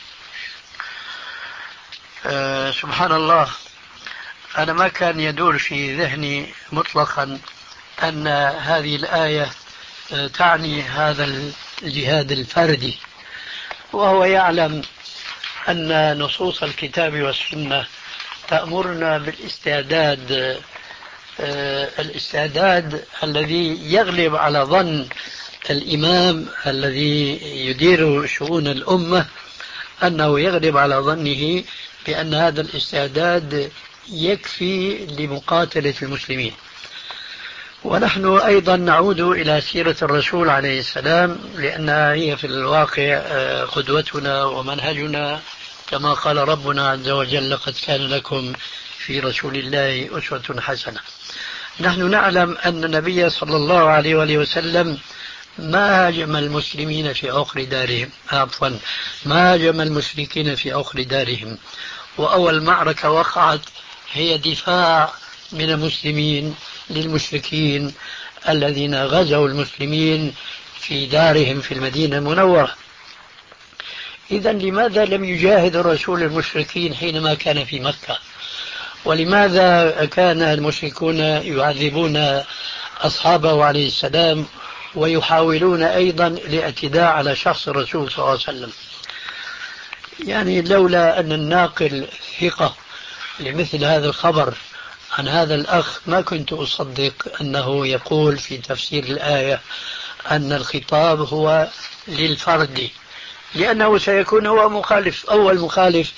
أه سبحان الله، أنا ما كان يدور في ذهني مطلقا أن هذه الآية تعني هذا الجهاد الفردي، وهو يعلم أن نصوص الكتاب والسنة تأمرنا بالاستعداد، الاستعداد الذي يغلب على ظن الإمام الذي يدير شؤون الأمة، أنه يغلب على ظنه بأن هذا الاستعداد يكفي لمقاتلة المسلمين. ونحن أيضا نعود إلى سيرة الرسول عليه السلام، لأنها هي في الواقع قدوتنا ومنهجنا، كما قال ربنا عز وجل: لقد كان لكم في رسول الله أسوة حسنة. نحن نعلم أن النبي صلى الله عليه وآله وسلم ما هاجم المسلمين في عقر دارهم، عفوا ما هاجم المشركين في عقر دارهم، وأول معركة وقعت هي دفاع من المسلمين للمشركين الذين غزوا المسلمين في دارهم في المدينة المنورة. إذن لماذا لم يجاهد الرسول المشركين حينما كان في مكة؟ ولماذا كان المشركون يعذبون أصحابه عليه السلام ويحاولون أيضا الاعتداء على شخص الرسول صلى الله عليه وسلم؟ يعني لولا أن الناقل ثقة لمثل هذا الخبر عن هذا الأخ ما كنت أصدق أنه يقول في تفسير الآية أن الخطاب هو للفرد، لأنه سيكون هو مخالف، أول مخالف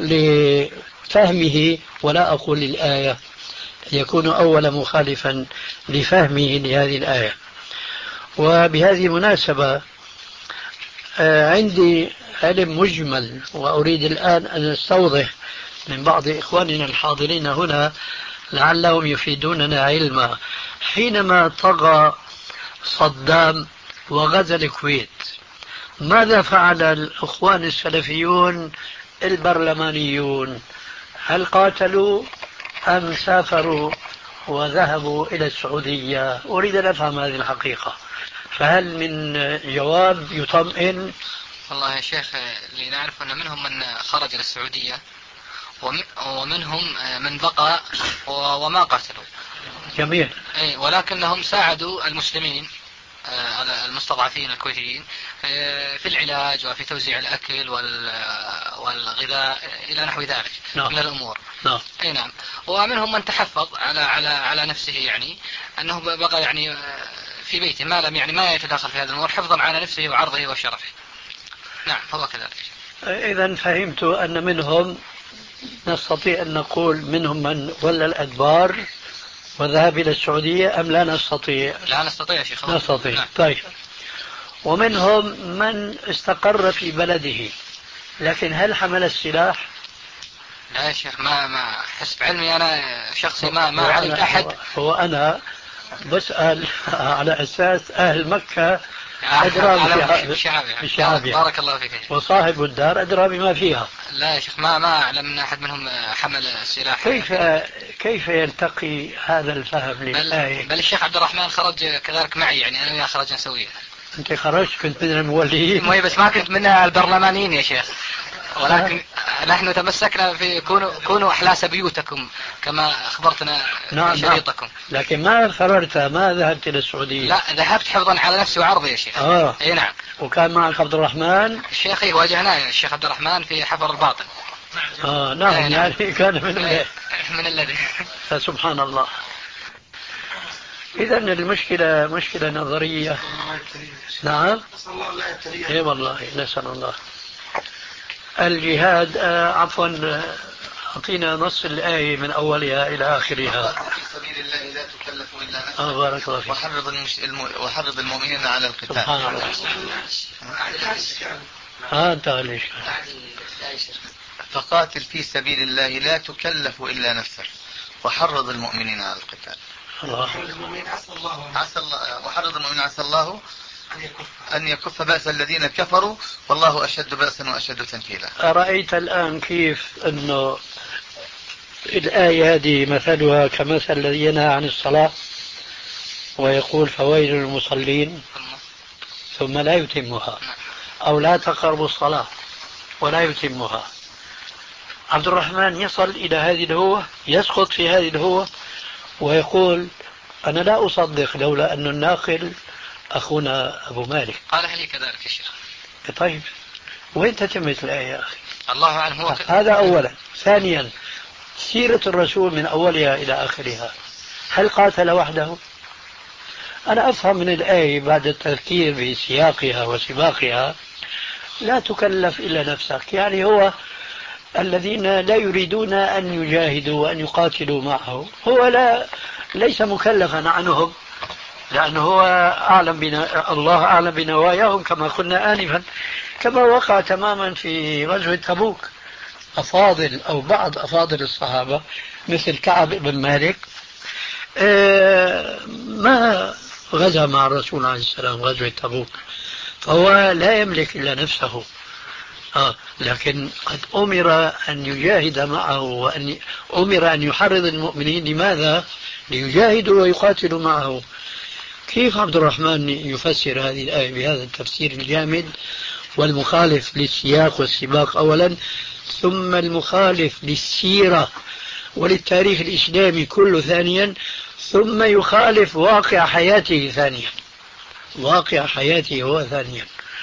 لفهمه، ولا أقول للآية، يكون أول مخالفا لفهمه لهذه الآية. وبهذه المناسبة عندي علم مجمل وأريد الآن أن أستوضح من بعض إخواننا الحاضرين هنا لعلهم يفيدوننا علما. حينما طغى صدام وغزا الكويت، ماذا فعل الإخوان السلفيون البرلمانيون؟ هل قاتلوا أم سافروا وذهبوا إلى السعودية؟ أريد أن أفهم هذه الحقيقة، فهل من جواب يطمئن؟ والله يا شيخ اللي نعرف أن منهم من خرج إلى السعودية ومنهم من بقى وما قاتلوا. جميل. ولكنهم ساعدوا المسلمين المستضعفين الكويتيين في العلاج وفي توزيع الأكل والغذاء إلى نحو ذلك. نعم. من الأمور. نعم. أي نعم. ومنهم من تحفظ على على على نفسه، يعني أنه بقى يعني في بيته ما لم يعني ما يتداخل في هذا الأمور حفظا على نفسه وعرضه وشرفه. نعم فهو كذلك. إذا فهمت أن منهم نستطيع أن نقول منهم من ولى الأدبار وذهب إلى السعودية، أم لا نستطيع؟ لا نستطيع شيخ. نستطيع. نعم. طيب. ومنهم من استقر في بلده، لكن هل حمل السلاح؟ لا يا شيخ، ما ما حسب علمي أنا شخصي ما ما علمت أحد. هو أنا بسأل على أساس أهل مكة أدرى بشعابها، بارك الله فيك. وصاحب الدار أدرى بما فيها. لا يا شيخ، ما ما أعلم أن أحد منهم حمل السلاح. كيف كيف يلتقي هذا الفهم للآية؟ بل, بل الشيخ عبد الرحمن خرج كذلك معي، يعني أنا وياه خرجنا سويا. أنت خرجت كنت من المولين؟ مو بس ما كنت من البرلمانيين يا شيخ، ولكن نحن تمسكنا في كونوا كونوا أحلاس بيوتكم كما أخبرتنا نعم في شريطكم. نعم. لكن ما خرجت، ما ذهبت إلى السعودية؟ لا، ذهبت حفظا على نفسي وعرضي يا شيخ. آه. أي نعم. وكان معك عبد الرحمن؟ الشيخ واجهناه الشيخ عبد الرحمن في حفر الباطن. آه نعم. يعني نعم. كان من الذي من الذي سبحان الله. إذا المشكلة مشكلة نظرية. نعم. نسأل الله لا يبتليها. إيه والله نسأل الله. الجهاد آه عفوا أعطينا نص الآية من أولها إلى آخرها. في سبيل الله لا تكلف إلا نفسك. آه بارك الله فيك. وحرض المش... الم... وحرض المؤمنين على القتال. سبحان الله. آه انتهى الإشكال. فقاتل في سبيل الله لا تكلف إلا نفسك وحرض المؤمنين على القتال. الله. عسى الله وحرض المؤمنين عسى الله أن يكف بأس الذين كفروا والله أشد بأسا وأشد تنكيلا. أرأيت الآن كيف أنه الآية هذه مثلها كمثل الذي ينهى عن الصلاة ويقول فويل للمصلين ثم لا يتمها، أو لا تقربوا الصلاة ولا يتمها. عبد الرحمن يصل إلى هذه الهوة، يسقط في هذه الهوة ويقول أنا لا أصدق لولا أن الناقل أخونا أبو مالك. قالها لي كذلك يا شيخ. طيب وين تتمت الآية يا أخي؟ الله أعلم. هو هذا أولا. ثانيا سيرة الرسول من أولها إلى آخرها، هل قاتل وحده؟ أنا أفهم من الآية بعد التذكير بسياقها وسباقها لا تكلف إلا نفسك، يعني هو الذين لا يريدون أن يجاهدوا وأن يقاتلوا معه هو لا ليس مكلفا عنهم، لأنه هو أعلم بنا الله أعلم بنواياهم كما قلنا آنفا، كما وقع تماما في غزوة تبوك. أفاضل أو بعض أفاضل الصحابة مثل كعب بن مالك ما غزا مع الرسول عليه السلام غزوة تبوك، فهو لا يملك إلا نفسه. آه لكن قد أمر أن يجاهد معه وأن أمر أن يحرض المؤمنين. لماذا؟ ليجاهدوا ويقاتلوا معه. كيف عبد الرحمن يفسر هذه الآية بهذا التفسير الجامد والمخالف للسياق والسباق أولا، ثم المخالف للسيرة وللتاريخ الإسلامي كله ثانيا، ثم يخالف واقع حياته ثانيا، واقع حياته هو ثانيا.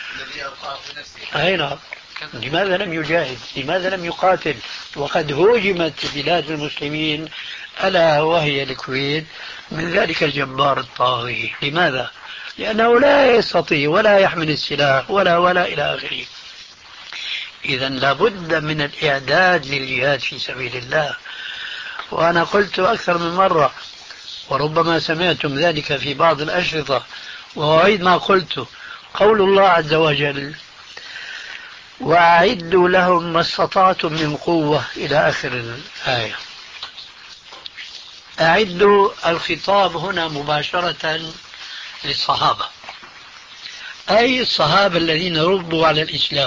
أي نعم. لماذا لم يجاهد؟ لماذا لم يقاتل وقد هوجمت بلاد المسلمين ألا وهي الكويت من ذلك الجبار الطاغي؟ لماذا؟ لأنه لا يستطيع ولا يحمل السلاح ولا ولا إلى آخره. إذا لابد من الإعداد للجهاد في سبيل الله. وأنا قلت أكثر من مرة وربما سمعتم ذلك في بعض الأشرطة وأعيد ما قلت، قول الله عز وجل وأعدوا لهم ما استطعتم من قوة إلى آخر الآية. أعدوا الخطاب هنا مباشرة للصحابة، أي الصحابة الذين ربوا على الإسلام،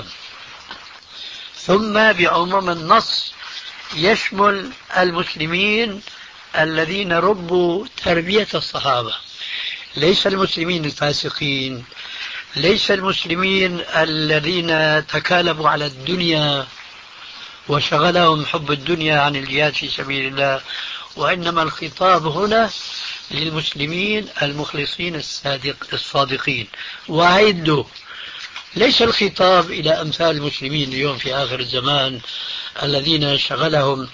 ثم بعموم النص يشمل المسلمين الذين ربوا تربية الصحابة، ليس المسلمين الفاسقين، ليس المسلمين الذين تكالبوا على الدنيا وشغلهم حب الدنيا عن الجهاد في سبيل الله، وإنما الخطاب هنا للمسلمين المخلصين الصادق الصادقين. وأعدوا، ليس الخطاب إلى أمثال المسلمين اليوم في آخر الزمان الذين شغلهم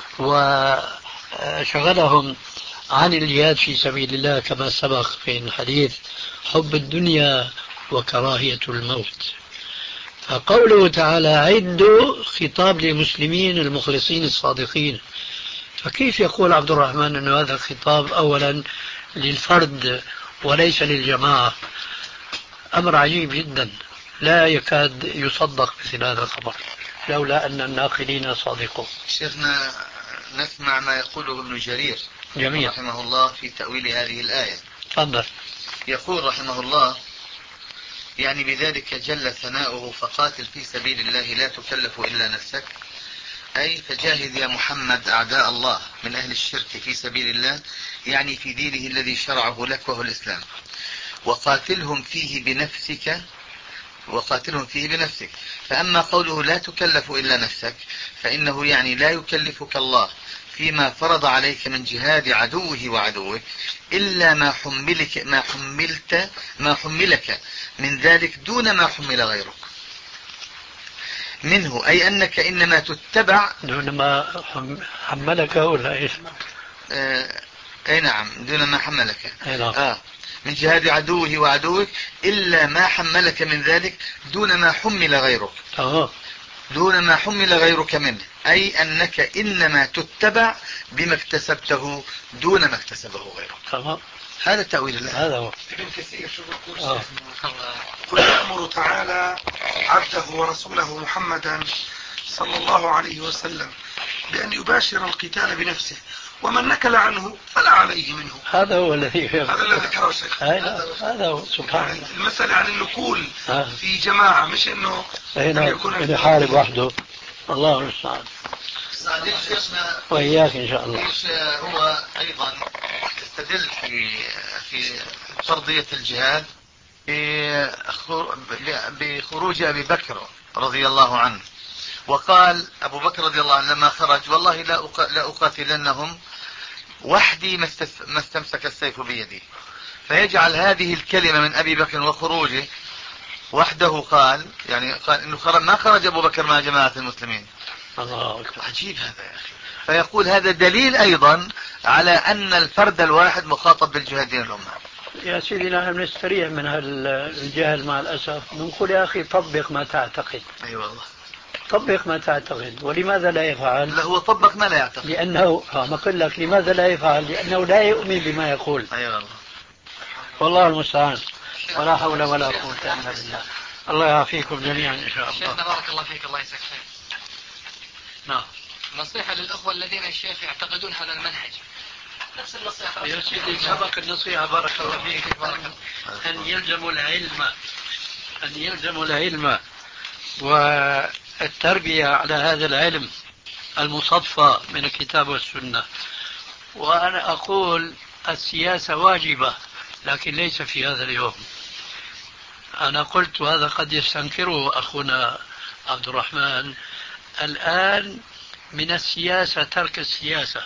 وشغلهم عن الجهاد في سبيل الله كما سبق في الحديث حب الدنيا وكراهية الموت. فقوله تعالى عدوا خطاب للمسلمين المخلصين الصادقين، فكيف يقول عبد الرحمن أن هذا الخطاب أولا للفرد وليس للجماعة؟ أمر عجيب جدا لا يكاد يصدق مثل هذا الخبر لولا أن الناقلين صادقون. شيخنا نسمع ما يقوله ابن جرير جميل. رحمه الله في تأويل هذه الآية. تفضل. يقول رحمه الله: يعني بذلك جل ثناؤه فقاتل في سبيل الله لا تكلف إلا نفسك، أي فجاهد يا محمد أعداء الله من أهل الشرك في سبيل الله، يعني في دينه الذي شرعه لك وهو الإسلام، وقاتلهم فيه بنفسك وقاتلهم فيه بنفسك. فأما قوله لا تكلف إلا نفسك فإنه يعني لا يكلفك الله فيما فرض عليك من جهاد عدوه وعدوك إلا ما حملك ما حملت ما حملك من ذلك دون ما حمل غيرك منه، أي أنك إنما تتبع دون ما حملك ولا إيش؟ آه أي نعم، دون ما حملك أي نعم. آه من جهاد عدوه وعدوك إلا ما حملك من ذلك دون ما حمل غيرك آه. دون ما حمل غيرك منه، أي أنك إنما تتبع بما اكتسبته دون ما اكتسبه غيرك. تمام. هذا تأويل الله. هذا هو. ابن كثير شو بيقول؟ قل يأمر تعالى عبده ورسوله محمدا صلى الله عليه وسلم بأن يباشر القتال بنفسه، ومن نكل عنه فلا عليه منه. هذا هو الذي هذا الذي ذكره الشيخ. هذا هو سبحان الله. المسألة عن النقول في جماعة، مش انه يكون يحارب وحده. الله المستعان. وإياك إن شاء الله. هو أيضا يستدل في في فرضية الجهاد بخروج أبي بكر رضي الله عنه، وقال أبو بكر رضي الله عنه لما خرج: والله لا أقاتلنهم وحدي ما استمسك السيف بيدي. فيجعل هذه الكلمة من أبي بكر وخروجه وحده، قال يعني قال إنه خرج ما خرج أبو بكر مع جماعة المسلمين. الله أكبر. عجيب هذا يا أخي. فيقول هذا دليل أيضا على أن الفرد الواحد مخاطب بالجهاد دين الأمة. يا سيدي نحن نستريح من هالجهل مع الأسف، نقول يا أخي طبق ما تعتقد. أي أيوة والله. طبق ما تعتقد. ولماذا لا يفعل؟ لا هو طبق ما لا يعتقد. لأنه ما أقول لك لماذا لا يفعل؟ لأنه لا يؤمن بما يقول. أي أيوة والله. والله المستعان. ولا حول ولا قوة إلا بالله. الله يعافيكم جميعا إن شاء الله. شيخنا بارك الله فيك، الله يسعدك. نعم. نصيحة للأخوة الذين الشيخ يعتقدون هذا المنهج. نفس النصيحة يا سيدي سبق النصيحة بارك الله فيك أن يلزموا العلم أن يلزموا العلم والتربية على هذا العلم المصفى من الكتاب والسنة. وأنا أقول السياسة واجبة لكن ليس في هذا اليوم. أنا قلت وهذا قد يستنكره أخونا عبد الرحمن، الآن من السياسة ترك السياسة.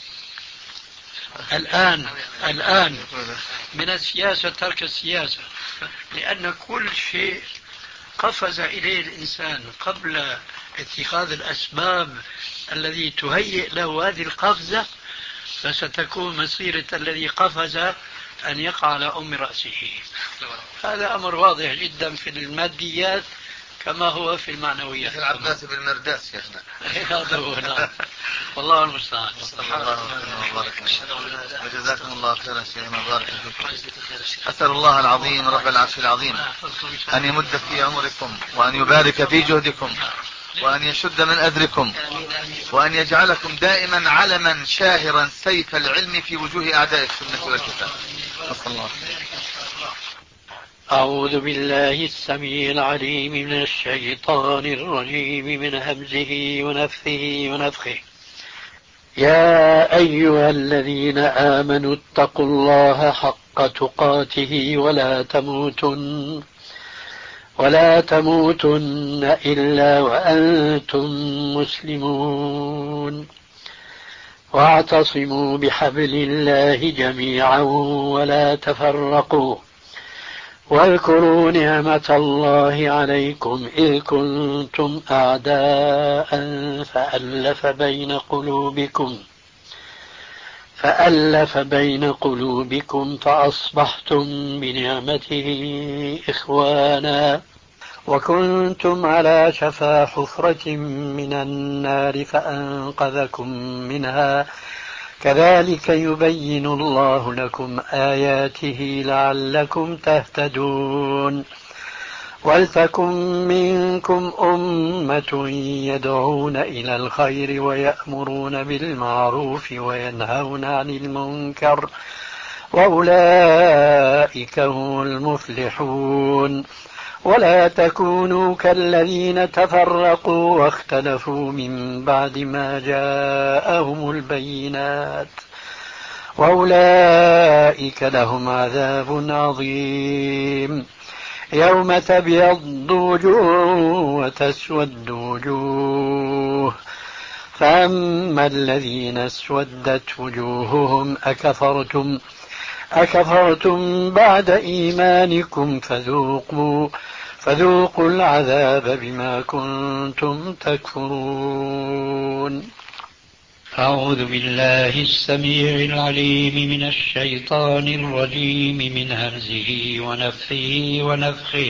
الآن الآن من السياسة ترك السياسة، لأن كل شيء قفز إليه الإنسان قبل اتخاذ الأسباب الذي تهيئ له هذه القفزة، فستكون مسيرة الذي قفز أن يقع على أم رأسه. هذا أمر واضح جدا في الماديات كما هو في المعنويات. مثل العباس بن مرداس يا أخي. هذا هو. نعم. والله المستعان. جزاكم الله خيرا شيخنا، بارك فيكم. أسأل الله العظيم رب العرش العظيم أن يمد في عمركم وأن يبارك في جهدكم وأن يشد من أذركم وأن يجعلكم دائما علما شاهرا سيف العلم في وجوه أعداء السنة والكتاب. صلى الله. أعوذ بالله السميع العليم من الشيطان الرجيم من همزه ونفثه ونفخه. يا أيها الذين آمنوا اتقوا الله حق تقاته ولا تموتن ولا تموتن إلا وأنتم مسلمون، واعتصموا بحبل الله جميعا ولا تفرقوا، واذكروا نعمة الله عليكم إذ كنتم أعداء فألف بين قلوبكم فألف بين قلوبكم فأصبحتم بنعمته إخوانا، وكنتم على شفا حفرة من النار فأنقذكم منها، كذلك يبين الله لكم آياته لعلكم تهتدون. ولتكن منكم أمة يدعون إلى الخير ويأمرون بالمعروف وينهون عن المنكر وأولئك هم المفلحون. ولا تكونوا كالذين تفرقوا واختلفوا من بعد ما جاءهم البينات وأولئك لهم عذاب عظيم. يوم تبيض وجوه وتسود وجوه فأما الذين اسودت وجوههم أكفرتم أكفرتم بعد إيمانكم فذوقوا فذوقوا العذاب بما كنتم تكفرون. أعوذ بالله السميع العليم من الشيطان الرجيم من همزه ونفثه ونفخه.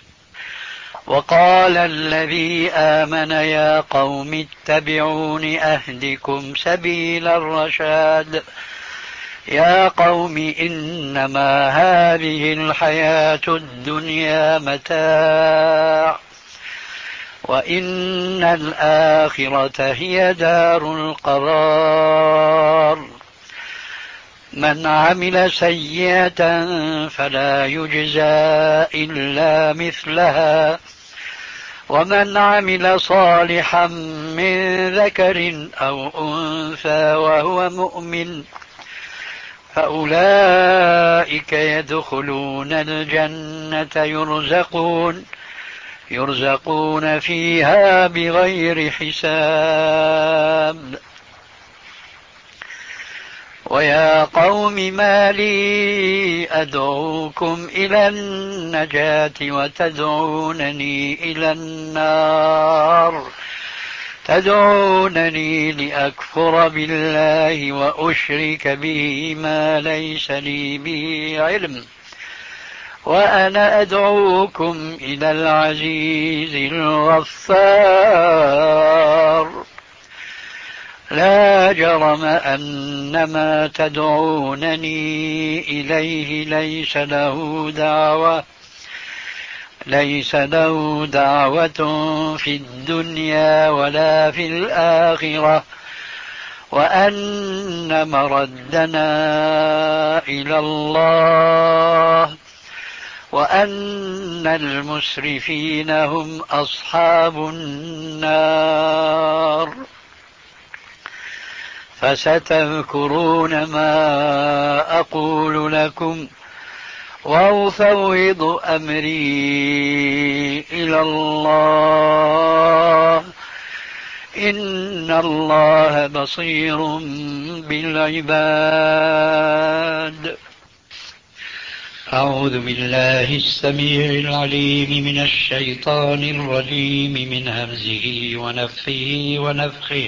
وقال الذي آمن يا قوم اتبعون أهدكم سبيل الرشاد. يا قوم إنما هذه الحياة الدنيا متاع وإن الآخرة هي دار القرار. من عمل سيئة فلا يجزى إلا مثلها ومن عمل صالحا من ذكر أو أنثى وهو مؤمن فأولئك يدخلون الجنة يرزقون يرزقون فيها بغير حساب. ويا قوم ما لي أدعوكم إلى النجاة وتدعونني إلى النار تدعونني لأكفر بالله وأشرك به ما ليس لي به علم وأنا أدعوكم إلى العزيز الغفار. لا جرم أن ما تدعونني إليه ليس له دعوة ليس له دعوة في الدنيا ولا في الآخرة وأن مردنا إلى الله وأن المسرفين هم أصحاب النار. فستذكرون ما أقول لكم وأفوض أمري إلى الله إن الله بصير بالعباد. أعوذ بالله السميع العليم من الشيطان الرجيم من همزه ونفثه ونفخه.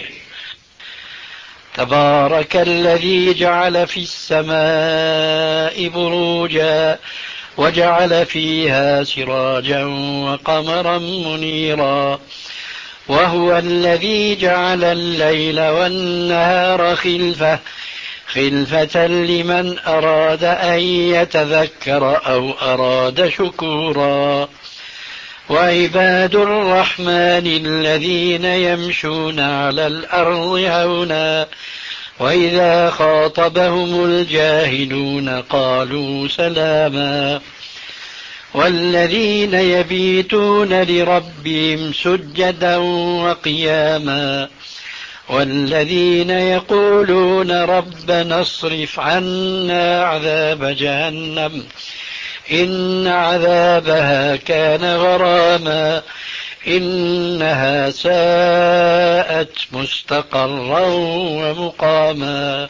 تبارك الذي جعل في السماء بروجا وجعل فيها سراجا وقمرا منيرا وهو الذي جعل الليل والنهار خلفة خلفة لمن أراد أن يتذكر أو أراد شكورا. وعباد الرحمن الذين يمشون على الأرض هونا وإذا خاطبهم الجاهلون قالوا سلاما. والذين يبيتون لربهم سجدا وقياما والذين يقولون ربنا اصرف عنا عذاب جهنم إن عذابها كان غراما إنها ساءت مستقرا ومقاما.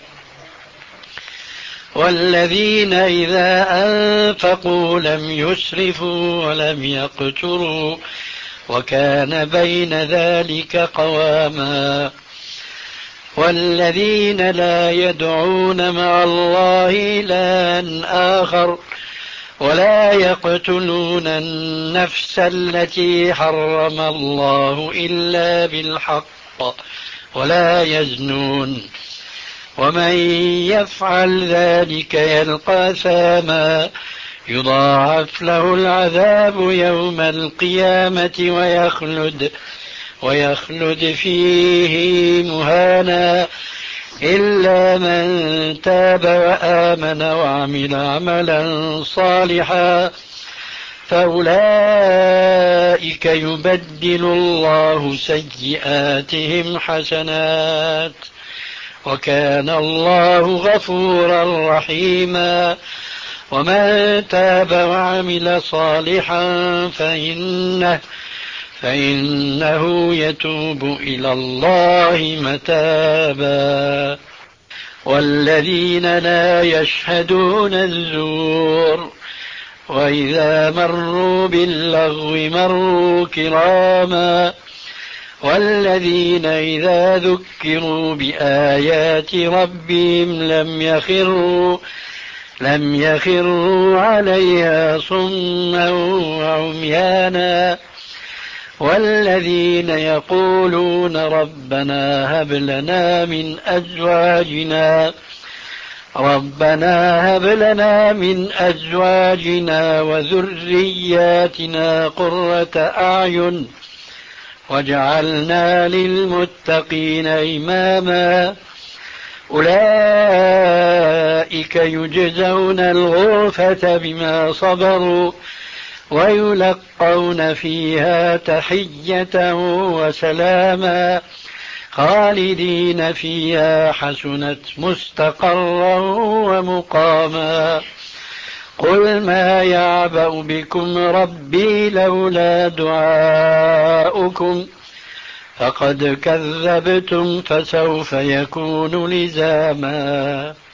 والذين إذا أنفقوا لم يسرفوا ولم يقتروا وكان بين ذلك قواما. والذين لا يدعون مع الله إلها آخر ولا يقتلون النفس التي حرم الله إلا بالحق ولا يزنون ومن يفعل ذلك يلقى ثاما يضاعف له العذاب يوم القيامة ويخلد ويخلد فيه مهانا إلا من تاب وآمن وعمل عملا صالحا فأولئك يبدل الله سيئاتهم حسنات وكان الله غفورا رحيما ومن تاب وعمل صالحا فإنه فإنه يتوب إلى الله متابا والذين لا يشهدون الزور وإذا مروا باللغو مروا كراما والذين إذا ذكروا بآيات ربهم لم يخروا لم يخروا عليها صما وعميانا والذين يقولون ربنا هب لنا من أزواجنا ربنا هب لنا من أزواجنا وذرياتنا قرة أعين واجعلنا للمتقين إماما أولئك يجزون الغرفة بما صبروا ويلقون فيها تحية وسلاما خالدين فيها حسنت مستقرا ومقاما قل ما يعبأ بكم ربي لولا دعاؤكم فقد كذبتم فسوف يكون لزاما